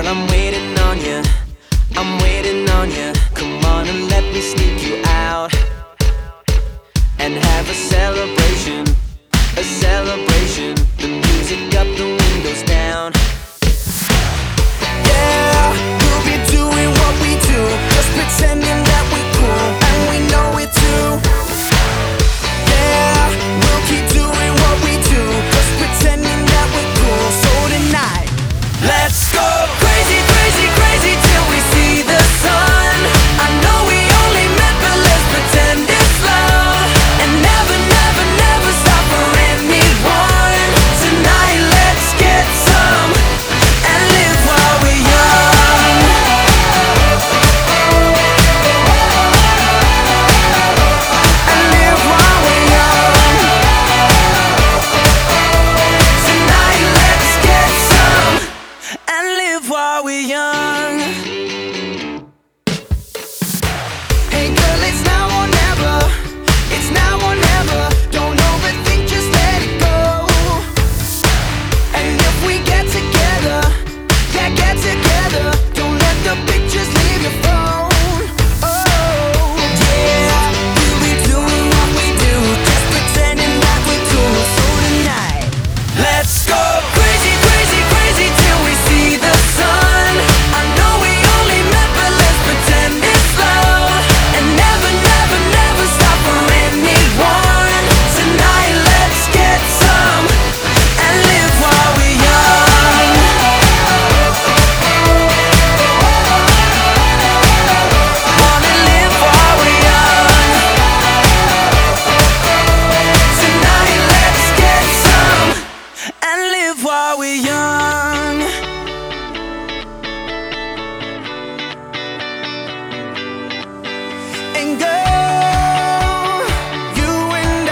I'm waiting on you, I'm waiting on you. Come on and let me sneak you out and have a celebration, a celebration. The music up, the windows down. Yeah, we'll be doing what we do, just pretending that we're cool, and we know it too. Yeah, we'll keep doing what we do, just pretending that we're cool. So tonight, let's go crazy, crazy, crazy till we see the sun. I know we only met, but let's pretend it's love, and never, never, never stop for anyone. Tonight, let's get some and live while we're young. And live while we're young. Tonight, let's get some and live while we're young. Hey girl, it's now or never. It's now or never. Don't overthink, just let it go. And if we get together, yeah, get together. Don't let the pictures leave your phone. Oh, yeah, we'll be doing what we do, just pretending that we're cool. So tonight, let's go crazy, crazy, crazy till we see the sun. I know we only met, but let's pretend it's love, and never, never, never stop for anyone. Tonight, let's get some and live while we're young. Wanna live while we're young. Tonight, let's get some and live while we're young. And girl, you and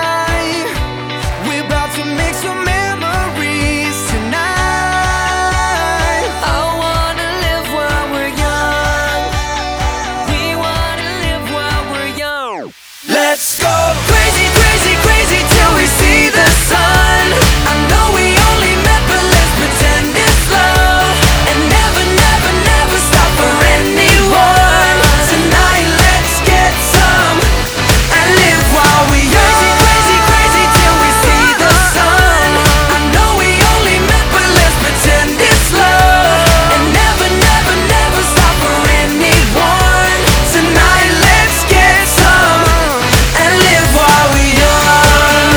we're about to make some memories tonight. I wanna live while we're young. We wanna live while we're young. Let's go crazy, crazy, crazy till we see the sun. I know we only met, but let's pretend it's love, and never, never, never stop for anyone. Tonight, let's get some and live while we young. Crazy, crazy, crazy till we see the sun. I know we only met, but let's pretend it's love, and never, never, never stop for anyone. Tonight, let's get some and live while we young.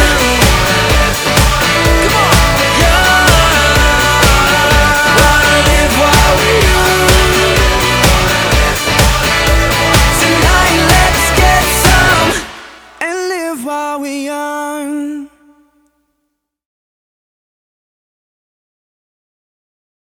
Come on, young. Wanna live while we young. Tonight, let's get some and live while we young.